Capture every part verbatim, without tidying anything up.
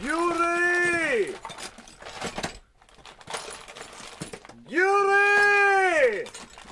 Yuri! Yuri!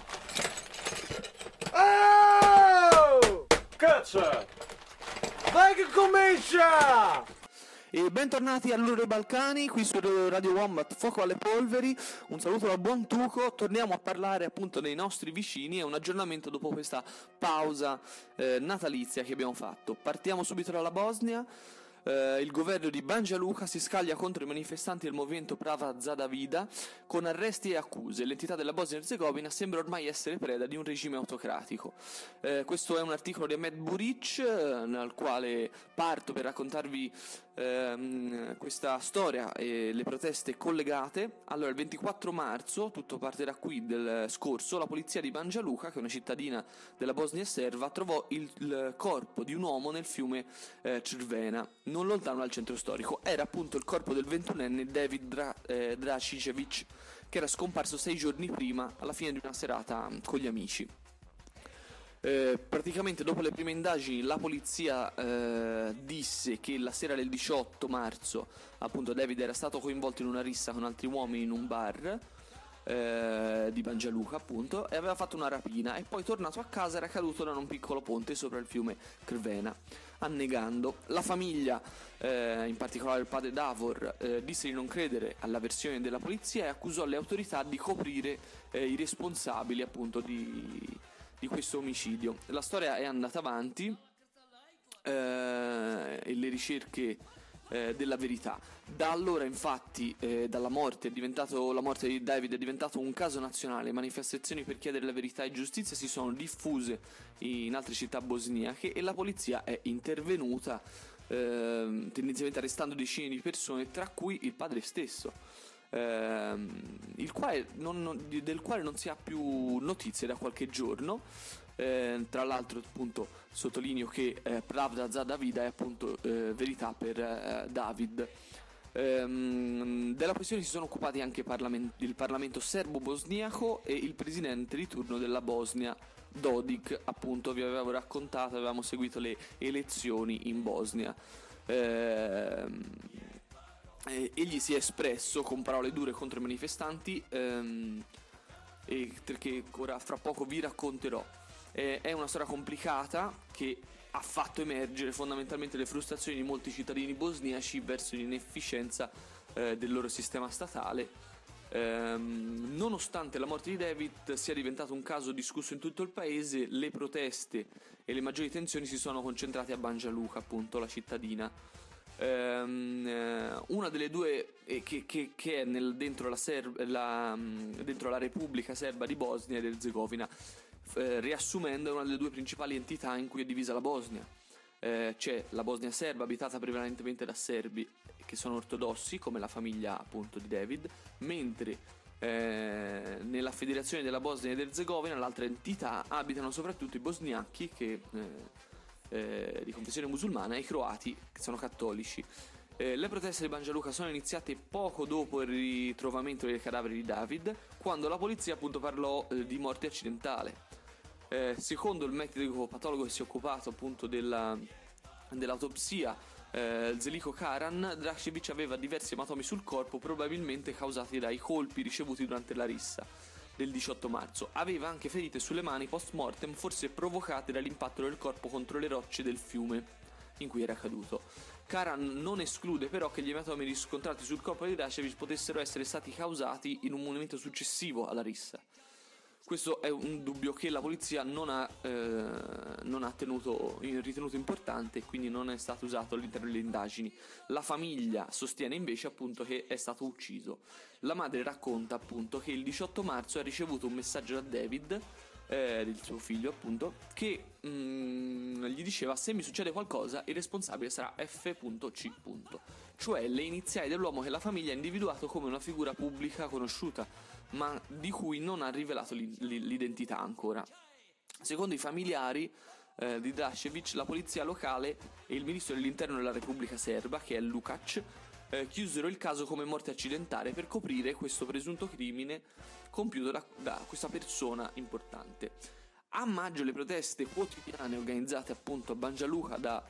Oh! Cazzo! Vai che comincia! E bentornati all'Ure Balcani, qui su Radio Wombat, fuoco alle polveri. Un saluto da buon Tuco. Torniamo a parlare appunto dei nostri vicini e un aggiornamento dopo questa pausa eh, natalizia che abbiamo fatto. Partiamo subito dalla Bosnia. Uh, il governo di Banja Luka si scaglia contro i manifestanti del movimento Prava Zada Vida con arresti e accuse. L'entità della Bosnia e Erzegovina sembra ormai essere preda di un regime autocratico. Uh, questo è un articolo di Ahmed Buric, uh, nel quale parto per raccontarvi uh, questa storia e le proteste collegate. Allora, il ventiquattro marzo, tutto partirà qui del scorso, la polizia di Banja Luka, che è una cittadina della Bosnia Serba, trovò il, il corpo di un uomo nel fiume uh, Crvena, non lontano dal centro storico. Era appunto il corpo del ventunenne David Dra- eh, Dracicevic, che era scomparso sei giorni prima alla fine di una serata con gli amici. Eh, praticamente dopo le prime indagini la polizia eh, disse che la sera del diciotto marzo appunto David era stato coinvolto in una rissa con altri uomini in un bar eh, di Banja Luka appunto, e aveva fatto una rapina, e poi tornato a casa era caduto da un piccolo ponte sopra il fiume Crvena, annegando. La famiglia, eh, in particolare il padre Davor, eh, disse di non credere alla versione della polizia e accusò le autorità di coprire eh, i responsabili appunto di, di questo omicidio. La storia è andata avanti eh, e le ricerche eh, della verità. Da allora infatti eh, dalla morte è diventato la morte di David è diventato un caso nazionale. Manifestazioni per chiedere la verità e giustizia si sono diffuse in altre città bosniache e la polizia è intervenuta eh, tendenzialmente arrestando decine di persone, tra cui il padre stesso, eh, il quale non, non, del quale non si ha più notizie da qualche giorno. Eh, tra l'altro appunto sottolineo che eh, Pravda Zada Vida è appunto eh, verità per eh, David. Ehm, della questione si sono occupati anche parlament- il Parlamento serbo-bosniaco e il presidente di turno della Bosnia, Dodik. Appunto vi avevo raccontato, avevamo seguito le elezioni in Bosnia. Ehm, e- egli si è espresso con parole dure contro i manifestanti, ehm, e perché ora fra poco vi racconterò. Eh, è una storia complicata che ha fatto emergere fondamentalmente le frustrazioni di molti cittadini bosniaci verso l'inefficienza eh, del loro sistema statale. Ehm, nonostante la morte di David sia diventato un caso discusso in tutto il paese, le proteste e le maggiori tensioni si sono concentrate a Banja Luka, appunto la cittadina. Ehm, eh, una delle due eh, che, che, che è nel, dentro, la Serb, la, dentro la Repubblica Serba di Bosnia ed Erzegovina. Eh, riassumendo, è una delle due principali entità in cui è divisa la Bosnia. Eh, c'è la Bosnia serba, abitata prevalentemente da serbi che sono ortodossi, come la famiglia appunto di David, mentre eh, nella Federazione della Bosnia ed Erzegovina, l'altra entità, abitano soprattutto i bosniachi che, eh, eh, di confessione musulmana, e i croati che sono cattolici. Eh, le proteste di Banja Luka sono iniziate poco dopo il ritrovamento dei cadaveri di David, quando la polizia appunto parlò eh, di morte accidentale. Eh, secondo il medico patologo che si è occupato appunto della, dell'autopsia, eh, Zeliko Karan, Dracevic aveva diversi ematomi sul corpo, probabilmente causati dai colpi ricevuti durante la rissa del diciotto marzo. Aveva anche ferite sulle mani post mortem, forse provocate dall'impatto del corpo contro le rocce del fiume in cui era caduto. Karan non esclude però che gli ematomi riscontrati sul corpo di Dracevic potessero essere stati causati in un momento successivo alla rissa. Questo è un dubbio che la polizia non ha, eh, non ha tenuto, ritenuto importante, e quindi non è stato usato all'interno delle indagini. La famiglia sostiene invece appunto che è stato ucciso. La madre racconta appunto che il diciotto marzo ha ricevuto un messaggio da David, eh, del suo figlio appunto, che mm, gli diceva: se mi succede qualcosa il responsabile sarà F C. Cioè le iniziali dell'uomo che la famiglia ha individuato come una figura pubblica conosciuta, ma di cui non ha rivelato l'identità ancora. Secondo i familiari eh, di Dracevic, la polizia locale e il ministro dell'interno della Repubblica Serba, che è Lukac, eh, chiusero il caso come morte accidentale per coprire questo presunto crimine compiuto da, da questa persona importante. A maggio le proteste quotidiane organizzate appunto a Banja Luka da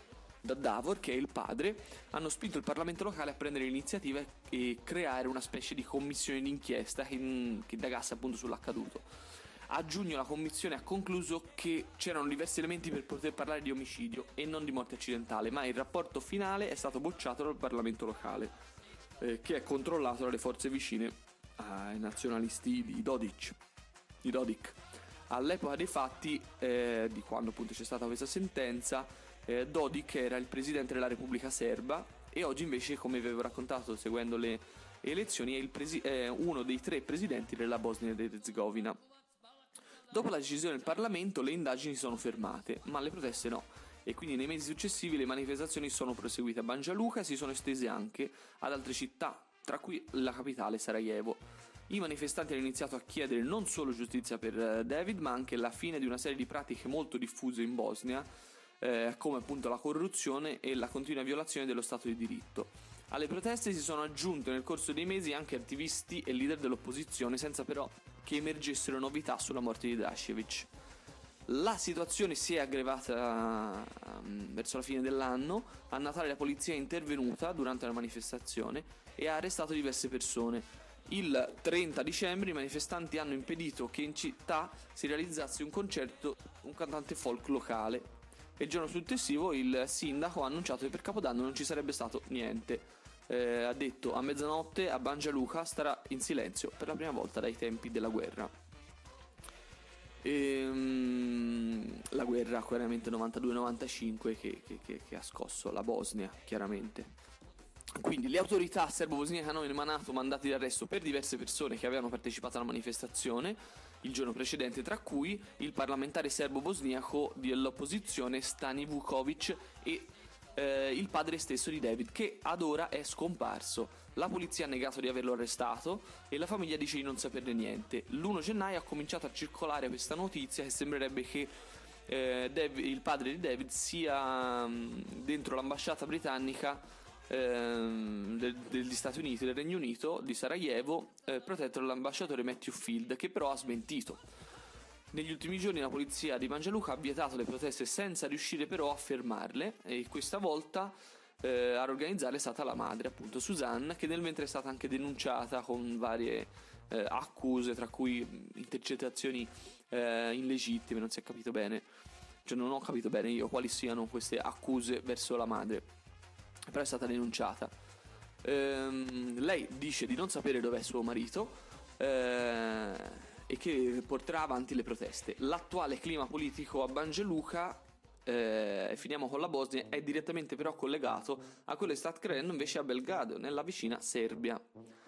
da Davor, che è il padre, hanno spinto il Parlamento locale a prendere l'iniziativa e creare una specie di commissione d'inchiesta che, che indagasse appunto sull'accaduto. A giugno la commissione ha concluso che c'erano diversi elementi per poter parlare di omicidio e non di morte accidentale, ma il rapporto finale è stato bocciato dal Parlamento locale, eh, che è controllato dalle forze vicine ai nazionalisti di Dodik. Di Dodik. All'epoca dei fatti, eh, di quando appunto c'è stata questa sentenza, eh, Dodik era il presidente della Repubblica Serba e oggi invece, come vi avevo raccontato seguendo le elezioni, è, il presi- è uno dei tre presidenti della Bosnia ed Erzegovina. Dopo la decisione del Parlamento le indagini sono fermate, ma le proteste no, e quindi nei mesi successivi le manifestazioni sono proseguite a Banja Luka e si sono estese anche ad altre città, tra cui la capitale Sarajevo. I manifestanti hanno iniziato a chiedere non solo giustizia per David, ma anche la fine di una serie di pratiche molto diffuse in Bosnia, eh, come appunto la corruzione e la continua violazione dello Stato di diritto. Alle proteste si sono aggiunte nel corso dei mesi anche attivisti e leader dell'opposizione, senza però che emergessero novità sulla morte di Drašević. La situazione si è aggravata um, verso la fine dell'anno. A Natale la polizia è intervenuta durante la manifestazione e ha arrestato diverse persone. Il trenta dicembre i manifestanti hanno impedito che in città si realizzasse un concerto un cantante folk locale e il giorno successivo il sindaco ha annunciato che per Capodanno non ci sarebbe stato niente. Eh, ha detto: a mezzanotte a Banja Luka starà in silenzio per la prima volta dai tempi della guerra. E, um, la guerra chiaramente novantadue novantacinque che, che, che, che ha scosso la Bosnia, chiaramente. Quindi le autorità serbo-bosniache hanno emanato mandati di arresto per diverse persone che avevano partecipato alla manifestazione il giorno precedente, tra cui il parlamentare serbo-bosniaco dell'opposizione Stani Vukovic e eh, il padre stesso di David, che ad ora è scomparso. La polizia ha negato di averlo arrestato e la famiglia dice di non saperne niente. L'primo gennaio ha cominciato a circolare questa notizia che sembrerebbe che eh, David, il padre di David sia mh, dentro l'ambasciata britannica degli Stati Uniti, del Regno Unito, di Sarajevo, eh, protetto dall'ambasciatore Matthew Field, che però ha smentito. Negli ultimi giorni la polizia di Banja Luka ha vietato le proteste senza riuscire però a fermarle, e questa volta eh, a organizzarle è stata la madre, appunto Suzanne, che nel mentre è stata anche denunciata con varie eh, accuse, tra cui intercettazioni eh, illegittime. Non si è capito bene, cioè non ho capito bene io quali siano queste accuse verso la madre, però è stata denunciata. Ehm, lei dice di non sapere dov'è suo marito eh, e che porterà avanti le proteste. L'attuale clima politico a Banja Luka, eh, finiamo con la Bosnia, è direttamente però collegato a quello che sta accadendo invece a Belgrado, nella vicina Serbia.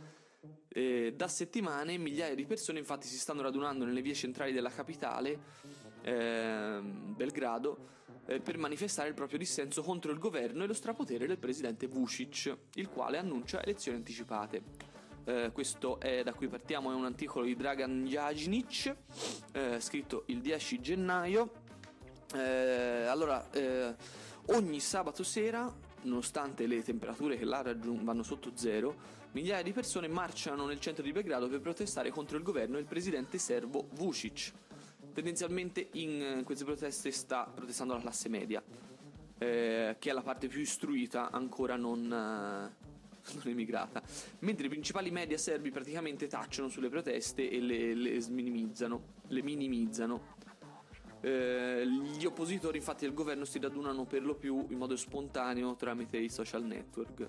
Eh, da settimane migliaia di persone infatti si stanno radunando nelle vie centrali della capitale, eh, Belgrado, eh, per manifestare il proprio dissenso contro il governo e lo strapotere del presidente Vučić, il quale annuncia elezioni anticipate. Eh, questo è, da cui partiamo, è un articolo di Dragan Jajinic, eh, scritto il dieci gennaio. Eh, allora, eh, ogni sabato sera, nonostante le temperature che là raggiung- vanno sotto zero, migliaia di persone marciano nel centro di Belgrado per protestare contro il governo e il presidente serbo Vučić. Tendenzialmente in queste proteste sta protestando la classe media, eh, che è la parte più istruita, ancora non, eh, non emigrata, mentre i principali media serbi praticamente tacciono sulle proteste e le, le minimizzano, le minimizzano. Eh, gli oppositori infatti del governo si radunano per lo più in modo spontaneo tramite i social network.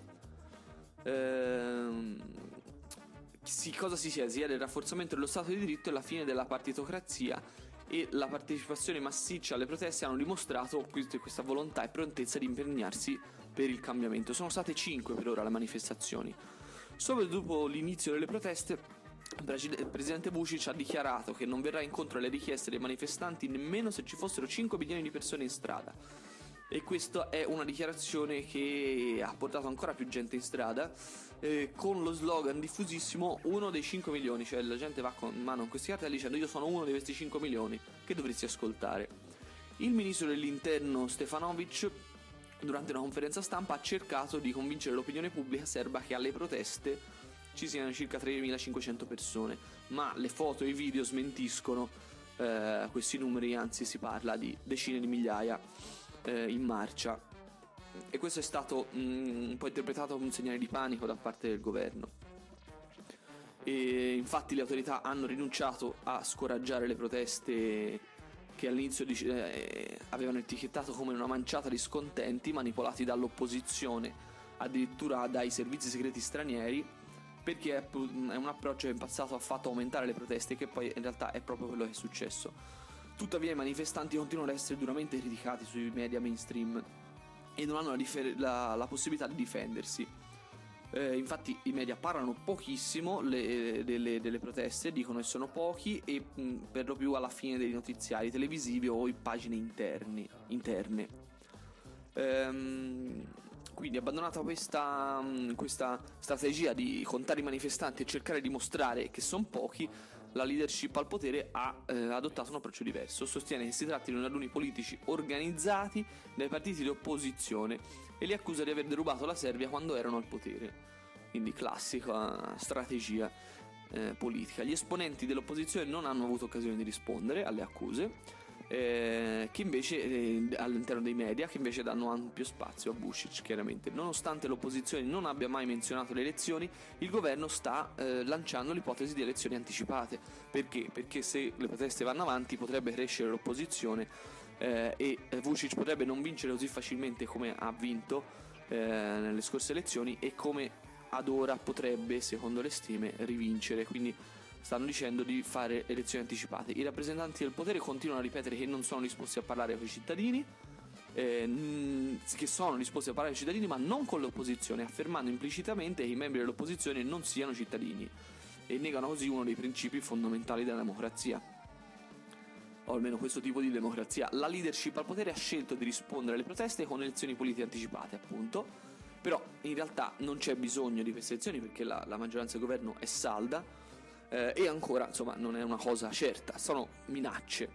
Eh, si, cosa si sia? Si è il rafforzamento dello Stato di diritto e la fine della partitocrazia, e la partecipazione massiccia alle proteste hanno dimostrato questa volontà e prontezza di impegnarsi per il cambiamento. Sono state cinque per ora le manifestazioni. Solo dopo l'inizio delle proteste il presidente Vučić ha dichiarato che non verrà incontro alle richieste dei manifestanti nemmeno se ci fossero cinque milioni di persone in strada. E questa è una dichiarazione che ha portato ancora più gente in strada, eh, con lo slogan diffusissimo uno dei cinque milioni, cioè la gente va con in mano questi cartelli dicendo io sono uno di questi cinque milioni che dovresti ascoltare. Il ministro dell'interno Stefanović, durante una conferenza stampa, ha cercato di convincere l'opinione pubblica serba che alle proteste ci siano circa tremilacinquecento persone, ma le foto e i video smentiscono eh, questi numeri, anzi si parla di decine di migliaia in marcia. e questo è stato mh, un po' interpretato come un segnale di panico da parte del governo. E infatti le autorità hanno rinunciato a scoraggiare le proteste che all'inizio eh, avevano etichettato come una manciata di scontenti manipolati dall'opposizione, addirittura dai servizi segreti stranieri, perché è un approccio che in passato ha fatto aumentare le proteste, che poi in realtà è proprio quello che è successo. Tuttavia i manifestanti continuano ad essere duramente criticati sui media mainstream e non hanno la, difer- la, la possibilità di difendersi. Eh, infatti i media parlano pochissimo le, delle, delle proteste, dicono che sono pochi e mh, per lo più alla fine dei notiziari televisivi o in pagine interni, interne. Ehm... Quindi abbandonata questa, questa strategia di contare i manifestanti e cercare di mostrare che sono pochi, la leadership al potere ha eh, adottato un approccio diverso. Sostiene che si tratti di raduni politici organizzati dai partiti di opposizione e li accusa di aver derubato la Serbia quando erano al potere. Quindi classica strategia eh, politica. Gli esponenti dell'opposizione non hanno avuto occasione di rispondere alle accuse, Eh, che invece eh, all'interno dei media, che invece danno ampio spazio a Vučić. Chiaramente, nonostante l'opposizione non abbia mai menzionato le elezioni, il governo sta eh, lanciando l'ipotesi di elezioni anticipate. Perché? Perché se le proteste vanno avanti potrebbe crescere l'opposizione eh, e Vučić potrebbe non vincere così facilmente come ha vinto eh, nelle scorse elezioni e come ad ora potrebbe, secondo le stime, rivincere. Quindi stanno dicendo di fare elezioni anticipate. I rappresentanti del potere continuano a ripetere che non sono disposti a parlare con i cittadini, eh, che sono disposti a parlare con i cittadini ma non con l'opposizione, affermando implicitamente che i membri dell'opposizione non siano cittadini e negano così uno dei principi fondamentali della democrazia, o almeno questo tipo di democrazia. La leadership al potere ha scelto di rispondere alle proteste con elezioni politiche anticipate, appunto, però in realtà non c'è bisogno di queste elezioni perché la, la maggioranza del governo è salda. Eh, e ancora, insomma, non è una cosa certa, sono minacce.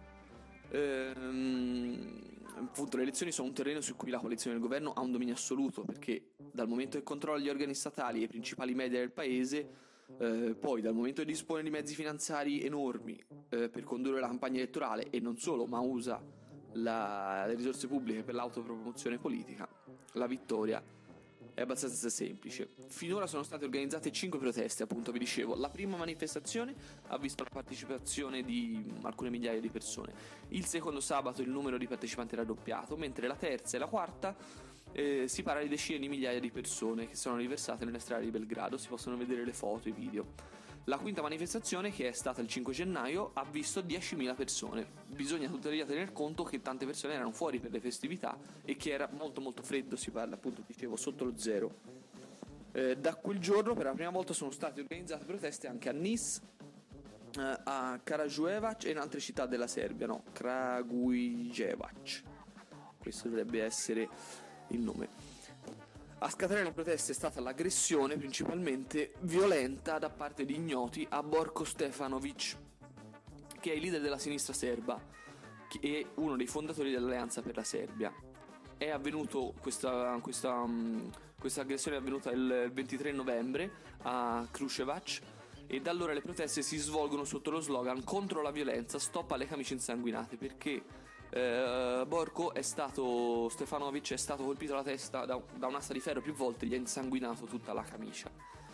Ehm, appunto, le elezioni sono un terreno su cui la coalizione del governo ha un dominio assoluto, perché dal momento che controlla gli organi statali e i principali media del paese, eh, poi dal momento che dispone di mezzi finanziari enormi eh, per condurre la campagna elettorale e non solo, ma usa la, le risorse pubbliche per l'autopromozione politica, la vittoria è abbastanza semplice. Finora sono state organizzate cinque proteste, appunto vi dicevo. La prima manifestazione ha visto la partecipazione di alcune migliaia di persone. Il secondo sabato il numero di partecipanti è raddoppiato, mentre la terza e la quarta eh, si parla di decine di migliaia di persone che sono riversate nelle strade di Belgrado. Si possono vedere le foto e i video. La quinta manifestazione, che è stata il cinque gennaio, ha visto diecimila persone. Bisogna tuttavia tener conto che tante persone erano fuori per le festività e che era molto molto freddo, si parla appunto, dicevo, sotto lo zero. Eh, da quel giorno per la prima volta sono state organizzate proteste anche a Niš, eh, a Karađevac e in altre città della Serbia, no, Kragujevac. Questo dovrebbe essere il nome. A scatenare le proteste è stata l'aggressione principalmente violenta da parte di ignoti a Borko Stefanović, che è il leader della sinistra serba e uno dei fondatori dell'Alleanza per la Serbia. È avvenuto questa, questa, um, questa aggressione è avvenuta il ventitré novembre a Kruševac e da allora le proteste si svolgono sotto lo slogan contro la violenza, stop alle camicie insanguinate, perché Uh, Borko è stato Stefanović è stato colpito alla testa da, da un'asta di ferro più volte, gli ha insanguinato tutta la camicia.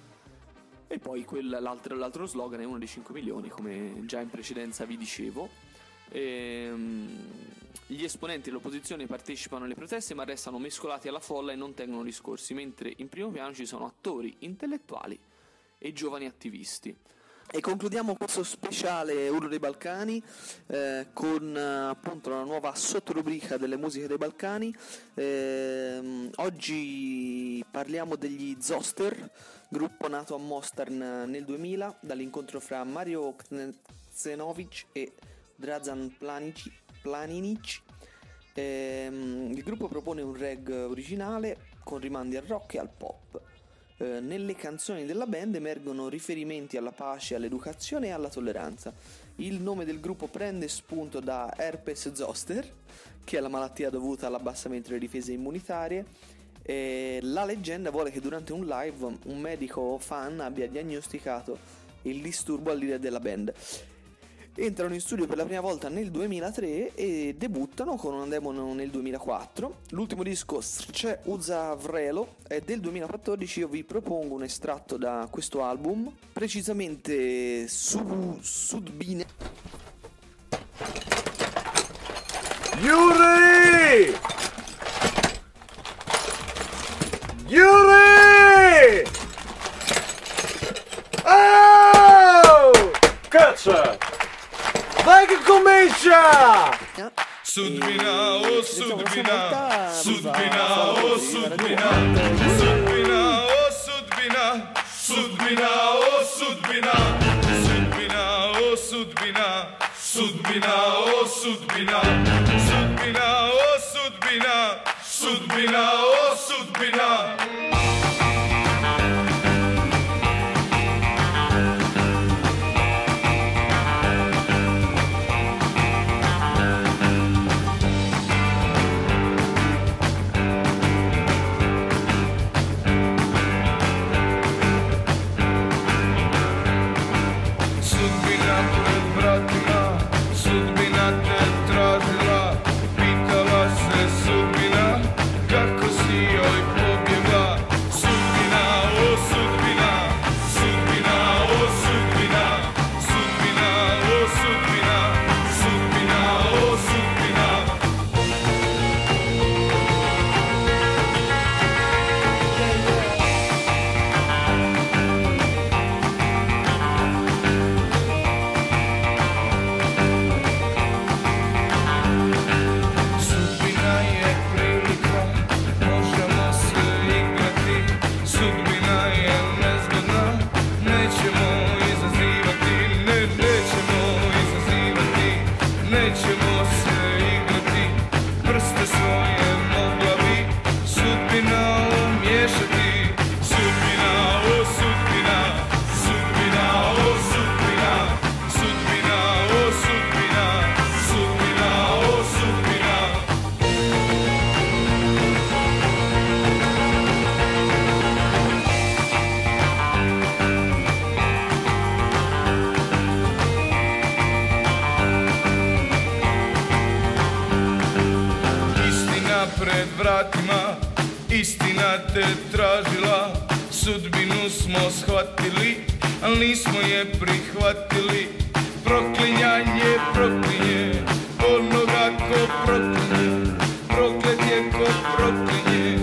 E poi quel, l'altro, l'altro slogan è uno dei cinque milioni, come già in precedenza vi dicevo. E, um, gli esponenti dell'opposizione partecipano alle proteste ma restano mescolati alla folla e non tengono discorsi, mentre in primo piano ci sono attori, intellettuali e giovani attivisti. E concludiamo questo speciale Urlo dei Balcani eh, con eh, appunto una nuova sottorubrica delle musiche dei Balcani. Eh, oggi parliamo degli Zoster, gruppo nato a Mostar nel duemila dall'incontro fra Mario Knežević e Dražan Planinić. Eh, il gruppo propone un reggae originale con rimandi al rock e al pop. Eh, nelle canzoni della band emergono riferimenti alla pace, all'educazione e alla tolleranza. Il nome del gruppo prende spunto da herpes zoster, che è la malattia dovuta all'abbassamento delle difese immunitarie. E la leggenda vuole che durante un live un medico fan abbia diagnosticato il disturbo al leader della band. entrano in studio per la prima volta nel duemilatré e debuttano con una demo nel duemilaquattro. L'ultimo disco, Srce Uza Vrelo, è del duemilaquattordici. Io vi propongo un estratto da questo album, precisamente Su Sudbine. Yuri! Yuri! Oh! Cazzo! Vai che comincia! Sudbina, oh Sudbina, Sudbina, oh Sudbina, Sudbina, oh Sudbina, Sudbina, oh Sudbina, Sudbina, oh Sudbina, Sudbina, oh Sudbina, Sudbina, oh Sudbina, Sudbina, oh Sudbina. Pred vratima, istina te tražila, sudbinu smo shvatili, al nismo je prihvatili. Proklinjanje proklinje, onoga ko proklinje, proklet je ko proklinje.